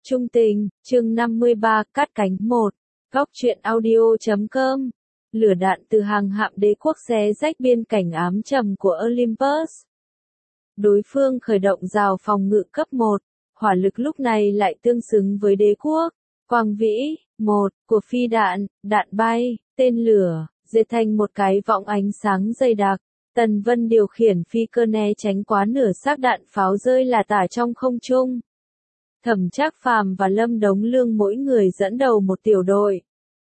Trung tình, chương 53, cắt cánh 1. Góc truyện audio.com. Lửa đạn từ hàng hạm đế quốc xé rách biên cảnh ám trầm của Olympus. Đối phương khởi động rào phòng ngự cấp 1, hỏa lực lúc này lại tương xứng với đế quốc. Quang vĩ, 1, của phi đạn, đạn bay, tên lửa, dệt thành một cái võng ánh sáng dày đặc. Tần Vân điều khiển phi cơ né tránh quá nửa xác đạn pháo rơi là tả trong không trung. Thẩm Trác Phàm và Lâm Đống Lương mỗi người dẫn đầu một tiểu đội.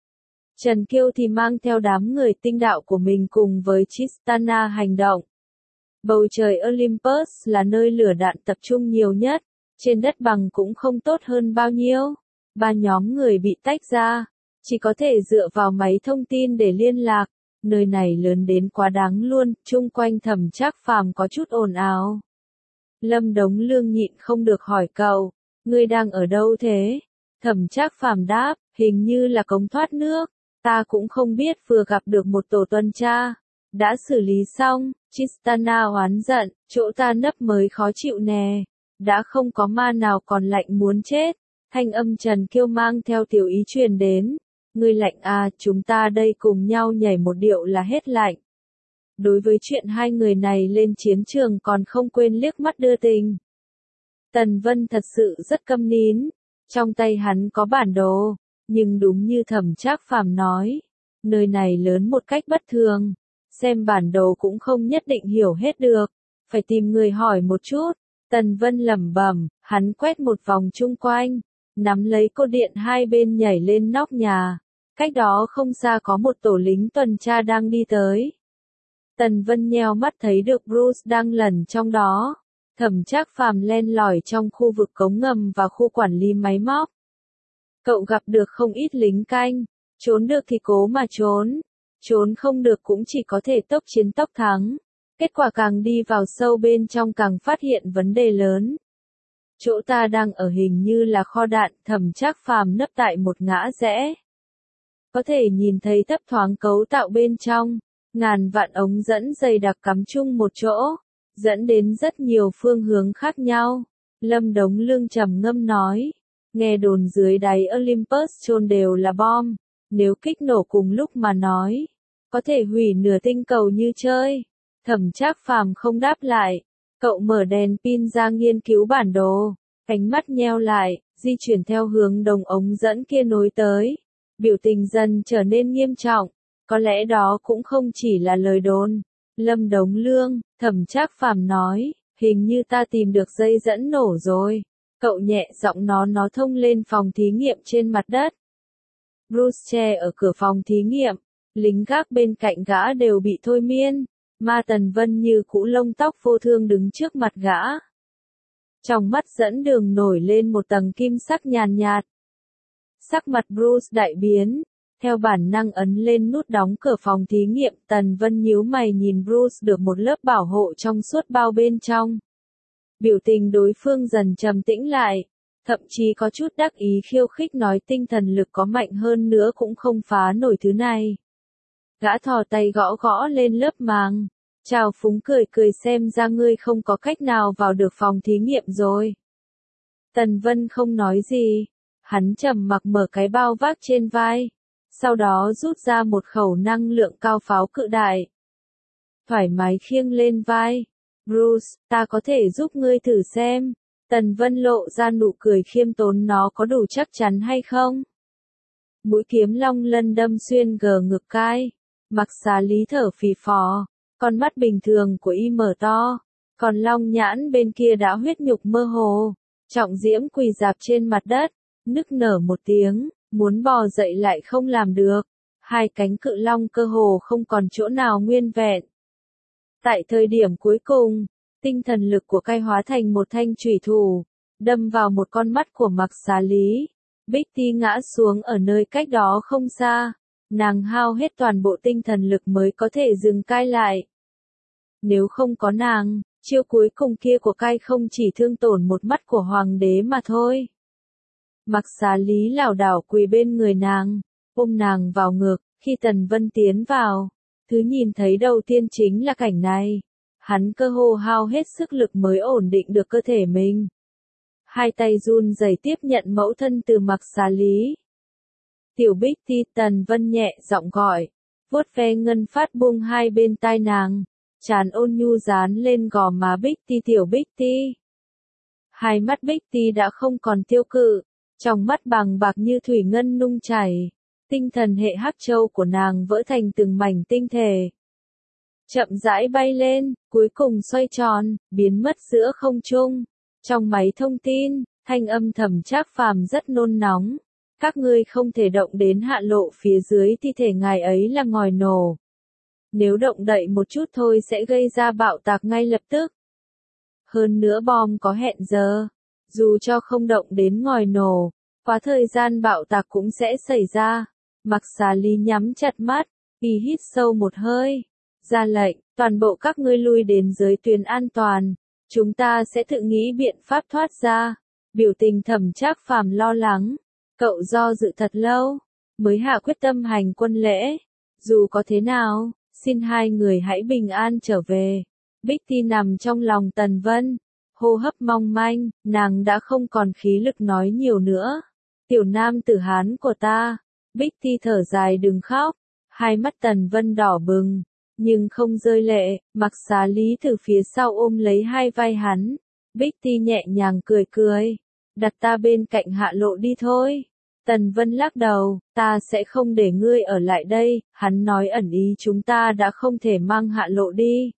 Trần Kiêu thì mang theo đám người tinh đạo của mình cùng với Tristana hành động. Bầu trời Olympus là nơi lửa đạn tập trung nhiều nhất, trên đất bằng cũng không tốt hơn bao nhiêu. Ba nhóm người bị tách ra, chỉ có thể dựa vào máy thông tin để liên lạc. Nơi này lớn đến quá đáng luôn, chung quanh Thẩm Trác Phàm có chút ồn ào. Lâm Đống Lương nhịn không được hỏi cậu, ngươi đang ở đâu thế? Thẩm Trác Phàm đáp, hình như là cống thoát nước, ta cũng không biết, vừa gặp được một tổ tuần tra. Đã xử lý xong, Tristana oán giận, chỗ ta nấp mới khó chịu nè, đã không có ma nào còn lạnh muốn chết. Thanh âm Trần Kiêu mang theo tiểu ý truyền đến, ngươi lạnh à, chúng ta đây cùng nhau nhảy một điệu là hết lạnh. Đối với chuyện hai người này lên chiến trường còn không quên liếc mắt đưa tình. Tần Vân thật sự rất câm nín, trong tay hắn có bản đồ, nhưng đúng như Thẩm Trác Phàm nói, nơi này lớn một cách bất thường, xem bản đồ cũng không nhất định hiểu hết được, phải tìm người hỏi một chút. Tần Vân lẩm bẩm, hắn quét một vòng chung quanh, nắm lấy cột điện hai bên nhảy lên nóc nhà, cách đó không xa có một tổ lính tuần tra đang đi tới. Tần Vân nheo mắt thấy được Bruce đang lẩn trong đó. Thẩm Trác Phàm len lỏi trong khu vực cống ngầm và khu quản lý máy móc. Cậu gặp được không ít lính canh, trốn được thì cố mà trốn, trốn không được cũng chỉ có thể tốc chiến tốc thắng. Kết quả càng đi vào sâu bên trong càng phát hiện vấn đề lớn. Chỗ ta đang ở hình như là kho đạn, Thẩm Trác Phàm nấp tại một ngã rẽ. Có thể nhìn thấy thấp thoáng cấu tạo bên trong, ngàn vạn ống dẫn dày đặc cắm chung một chỗ, dẫn đến rất nhiều phương hướng khác nhau. Lâm Đống Lương trầm ngâm nói, nghe đồn dưới đáy Olympus chôn đều là bom, nếu kích nổ cùng lúc mà nói, có thể hủy nửa tinh cầu như chơi. Thẩm Trác Phàm không đáp lại, cậu mở đèn pin ra nghiên cứu bản đồ, ánh mắt nheo lại, di chuyển theo hướng đồng ống dẫn kia nối tới. Biểu tình dần trở nên nghiêm trọng, có lẽ đó cũng không chỉ là lời đồn. Lâm Đống Lương, Thẩm Trác Phàm nói, hình như ta tìm được dây dẫn nổ rồi. Cậu nhẹ giọng nó thông lên phòng thí nghiệm trên mặt đất. Bruce che ở cửa phòng thí nghiệm, lính gác bên cạnh gã đều bị thôi miên, mà Tần Vân như cũ lông tóc vô thương đứng trước mặt gã. Trong mắt dẫn đường nổi lên một tầng kim sắc nhàn nhạt. Sắc mặt Bruce đại biến, theo bản năng ấn lên nút đóng cửa phòng thí nghiệm. Tần Vân nhíu mày nhìn Bruce được một lớp bảo hộ trong suốt bao bên trong. Biểu tình đối phương dần trầm tĩnh lại, thậm chí có chút đắc ý khiêu khích nói tinh thần lực có mạnh hơn nữa cũng không phá nổi thứ này. Gã thò tay gõ gõ lên lớp màng, chào phúng cười cười, xem ra ngươi không có cách nào vào được phòng thí nghiệm rồi. Tần Vân không nói gì, hắn trầm mặc mở cái bao vác trên vai, sau đó rút ra một khẩu năng lượng cao pháo cự đại. Thoải mái khiêng lên vai. Bruce, ta có thể giúp ngươi thử xem. Tần Vân lộ ra nụ cười khiêm tốn, nó có đủ chắc chắn hay không? Mũi kiếm long lân đâm xuyên gờ ngực cai. Mặc Xà Lý thở phì phò, con mắt bình thường của y mở to, còn long nhãn bên kia đã huyết nhục mơ hồ. Trọng Diễm quỳ dạp trên mặt đất, nức nở một tiếng, muốn bò dậy lại không làm được. Hai cánh cự long cơ hồ không còn chỗ nào nguyên vẹn. Tại thời điểm cuối cùng, tinh thần lực của cai hóa thành một thanh chủy thủ, đâm vào một con mắt của Mặc Xà Lý. Bích Ti ngã xuống ở nơi cách đó không xa, nàng hao hết toàn bộ tinh thần lực mới có thể dừng cai lại. Nếu không có nàng, chiêu cuối cùng kia của cai không chỉ thương tổn một mắt của hoàng đế mà thôi. Mặc Xà Lý lảo đảo quỳ bên người nàng, ôm nàng vào ngực. Khi Tần Vân tiến vào, thứ nhìn thấy đầu tiên chính là cảnh này. Hắn cơ hồ hao hết sức lực mới ổn định được cơ thể mình. hai tay run rẩy tiếp nhận mẫu thân từ Mạc Xà Lý. Tiểu Bích Ti, Tần Vân nhẹ giọng gọi, vuốt ve ngân phát buông hai bên tai nàng, trán ôn nhu dán lên gò má Bích Ti. Tiểu Bích Ti. Hai mắt Bích Ti đã không còn tiêu cự, trong mắt bằng bạc như thủy ngân nung chảy, tinh thần hệ hắc châu của nàng vỡ thành từng mảnh tinh thể. Chậm rãi bay lên, cuối cùng xoay tròn, biến mất giữa không trung. Trong máy thông tin, thanh âm Thẩm Trác Phàm rất nôn nóng. Các ngươi không thể động đến Hạ Lộ phía dưới thi thể ngài ấy là ngòi nổ. Nếu động đậy một chút thôi sẽ gây ra bạo tạc ngay lập tức. Hơn nữa bom có hẹn giờ. Dù cho không động đến ngòi nổ, quá thời gian bạo tạc cũng sẽ xảy ra. Mạc Xà Lý nhắm chặt mắt, y hít sâu một hơi. Ra lệnh, toàn bộ các ngươi lui đến dưới tuyến an toàn. Chúng ta sẽ tự nghĩ biện pháp thoát ra. Biểu tình Thẩm Trác Phàm lo lắng. Cậu do dự thật lâu, mới hạ quyết tâm hành quân lễ. Dù có thế nào, xin hai người hãy bình an trở về. Bích Ti nằm trong lòng Tần Vân, hô hấp mong manh, nàng đã không còn khí lực nói nhiều nữa. Tiểu nam tử Hán của ta, Bích Ti thở dài đừng khóc, hai mắt Tần Vân đỏ bừng, nhưng không rơi lệ. Mạc Xà Lý từ phía sau ôm lấy hai vai hắn, Bích Ti nhẹ nhàng cười cười, đặt ta bên cạnh Hạ Lộ đi thôi. Tần Vân lắc đầu, ta sẽ không để ngươi ở lại đây, hắn nói ẩn ý chúng ta đã không thể mang Hạ Lộ đi.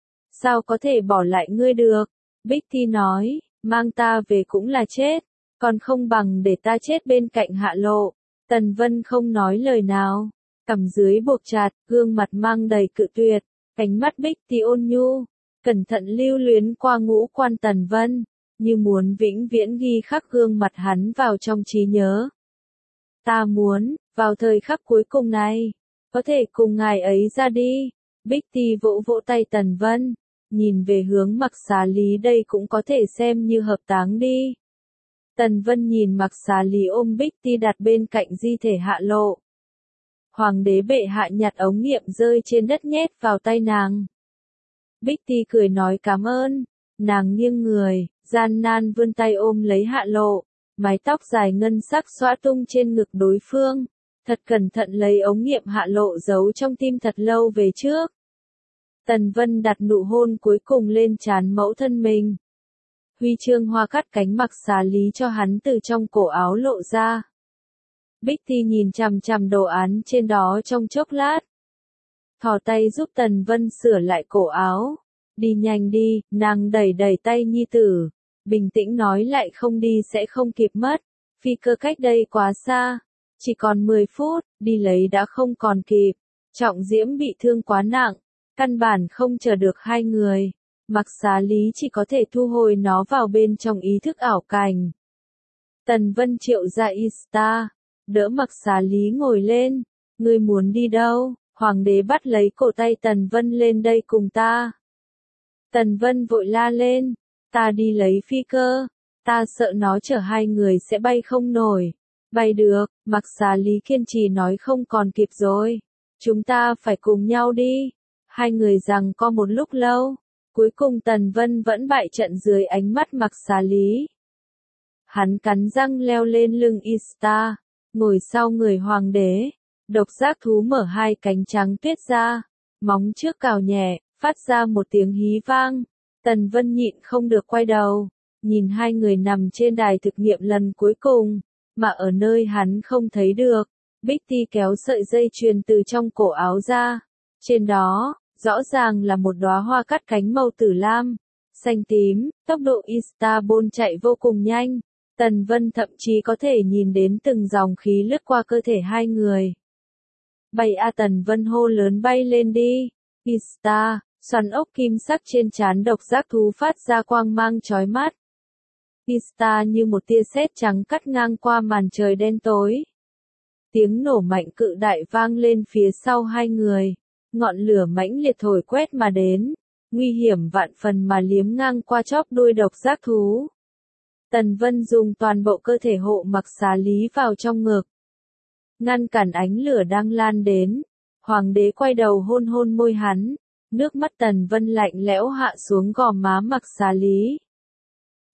Sao có thể bỏ lại ngươi được? Bích Ti nói, mang ta về cũng là chết, còn không bằng để ta chết bên cạnh Hạ Lộ. Tần Vân không nói lời nào, cằm dưới buộc chặt, gương mặt mang đầy cự tuyệt, cánh mắt Bích Ti ôn nhu, cẩn thận lưu luyến qua ngũ quan Tần Vân, như muốn vĩnh viễn ghi khắc gương mặt hắn vào trong trí nhớ. Ta muốn, vào thời khắc cuối cùng này, có thể cùng ngài ấy ra đi. Bích Ti vỗ vỗ tay Tần Vân, nhìn về hướng Mạc Xà Lý, đây cũng có thể xem như hợp táng đi. Tần Vân nhìn Mạc Xà Lý ôm Bích Ti đặt bên cạnh di thể Hạ Lộ. Hoàng đế bệ hạ nhặt ống nghiệm rơi trên đất nhét vào tay nàng. Bích Ti cười nói cảm ơn, nàng nghiêng người, gian nan vươn tay ôm lấy Hạ Lộ. Mái tóc dài ngân sắc xõa tung trên ngực đối phương, thật cẩn thận lấy ống nghiệm Hạ Lộ giấu trong tim thật lâu về trước. Tần Vân đặt nụ hôn cuối cùng lên trán mẫu thân mình. Huy chương hoa cắt cánh Mạc Xà Lý cho hắn từ trong cổ áo lộ ra. Bích Ti nhìn chằm chằm đồ án trên đó trong chốc lát. Thò tay giúp Tần Vân sửa lại cổ áo. Đi nhanh đi, nàng đẩy đẩy tay nhi tử. Bình tĩnh nói lại không đi sẽ không kịp mất. Phi cơ cách đây quá xa. Chỉ còn 10 phút, đi lấy đã không còn kịp. Trọng Diễm bị thương quá nặng. Căn bản không chờ được hai người. Mạc Xà Lý chỉ có thể thu hồi nó vào bên trong ý thức ảo cảnh. Tần Vân triệu ra Ista. Đỡ Mạc Xà Lý ngồi lên. Ngươi muốn đi đâu? Hoàng đế bắt lấy cổ tay Tần Vân lên đây cùng ta. Tần Vân vội la lên. Ta đi lấy phi cơ. Ta sợ nó chở hai người sẽ bay không nổi. Bay được, Mạc Xà Lý kiên trì nói không còn kịp rồi. Chúng ta phải cùng nhau đi. Hai người giằng co một lúc lâu. Cuối cùng Tần Vân vẫn bại trận dưới ánh mắt Mạc Xà Lý. Hắn cắn răng leo lên lưng Ista, ngồi sau người hoàng đế. Độc giác thú mở hai cánh trắng tuyết ra, móng trước cào nhẹ, phát ra một tiếng hí vang. Tần Vân nhịn không được quay đầu, nhìn hai người nằm trên đài thực nghiệm lần cuối cùng, mà ở nơi hắn không thấy được. Bích Ti kéo sợi dây chuyền từ trong cổ áo ra, trên đó, rõ ràng là một đóa hoa cắt cánh màu tử lam, xanh tím, tốc độ Istanbul chạy vô cùng nhanh. Tần Vân thậm chí có thể nhìn đến từng dòng khí lướt qua cơ thể hai người. Bay a, Tần Vân hô lớn, bay lên đi. Ista, xoắn ốc kim sắc trên trán độc giác thú phát ra quang mang chói mắt. Ista như một tia sét trắng cắt ngang qua màn trời đen tối. Tiếng nổ mạnh cự đại vang lên phía sau hai người. Ngọn lửa mãnh liệt thổi quét mà đến, nguy hiểm vạn phần mà liếm ngang qua chóp đuôi độc giác thú. Tần Vân dùng toàn bộ cơ thể hộ Mạc Xà Lý vào trong ngực, ngăn cản ánh lửa đang lan đến. Hoàng đế quay đầu hôn hôn môi hắn, nước mắt Tần Vân lạnh lẽo hạ xuống gò má Mạc Xà Lý.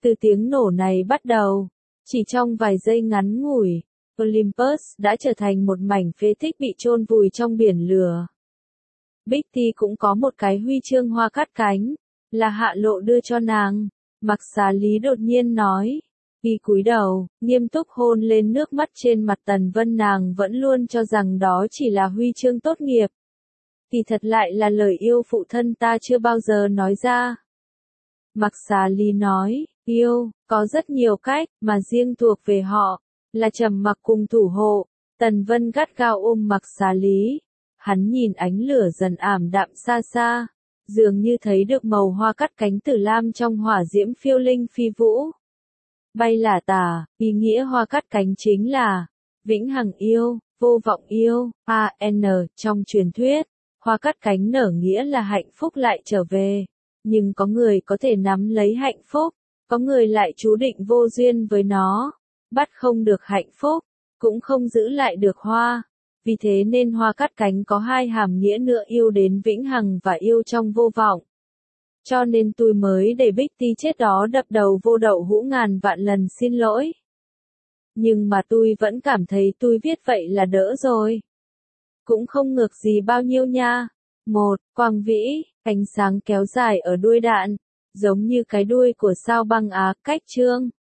Từ tiếng nổ này bắt đầu, chỉ trong vài giây ngắn ngủi, Olympus đã trở thành một mảnh phế tích bị chôn vùi trong biển lửa. Bích Ti cũng có một cái huy chương hoa cát cánh, là Hạ Lộ đưa cho nàng. Mặc Xá Lý đột nhiên nói. Y cúi đầu, nghiêm túc hôn lên nước mắt trên mặt Tần Vân, nàng vẫn luôn cho rằng đó chỉ là huy chương tốt nghiệp. Kỳ thật lại là lời yêu phụ thân ta chưa bao giờ nói ra. Mặc Xá Lý nói, yêu, có rất nhiều cách, mà riêng thuộc về họ, là trầm mặc cùng thủ hộ. Tần Vân gắt gao ôm Mặc Xá Lý. Hắn nhìn ánh lửa dần ảm đạm xa xa, dường như thấy được màu hoa cắt cánh tử lam trong hỏa diễm phiêu linh phi vũ. Bay là tà, ý nghĩa hoa cắt cánh chính là vĩnh hằng yêu, vô vọng yêu, trong truyền thuyết, hoa cắt cánh nở nghĩa là hạnh phúc lại trở về. Nhưng có người có thể nắm lấy hạnh phúc, có người lại chú định vô duyên với nó, bắt không được hạnh phúc, cũng không giữ lại được hoa. Vì thế nên hoa cắt cánh có hai hàm nghĩa nữa, yêu đến vĩnh hằng và yêu trong vô vọng. Cho nên tôi mới để Bích Ti chết đó đập đầu vô đậu hũ ngàn vạn lần xin lỗi. Nhưng mà tôi vẫn cảm thấy tôi viết vậy là đỡ rồi. Cũng không ngược gì bao nhiêu nha. 1. Quang vĩ, ánh sáng kéo dài ở đuôi đạn, giống như cái đuôi của sao băng Á. Cách chương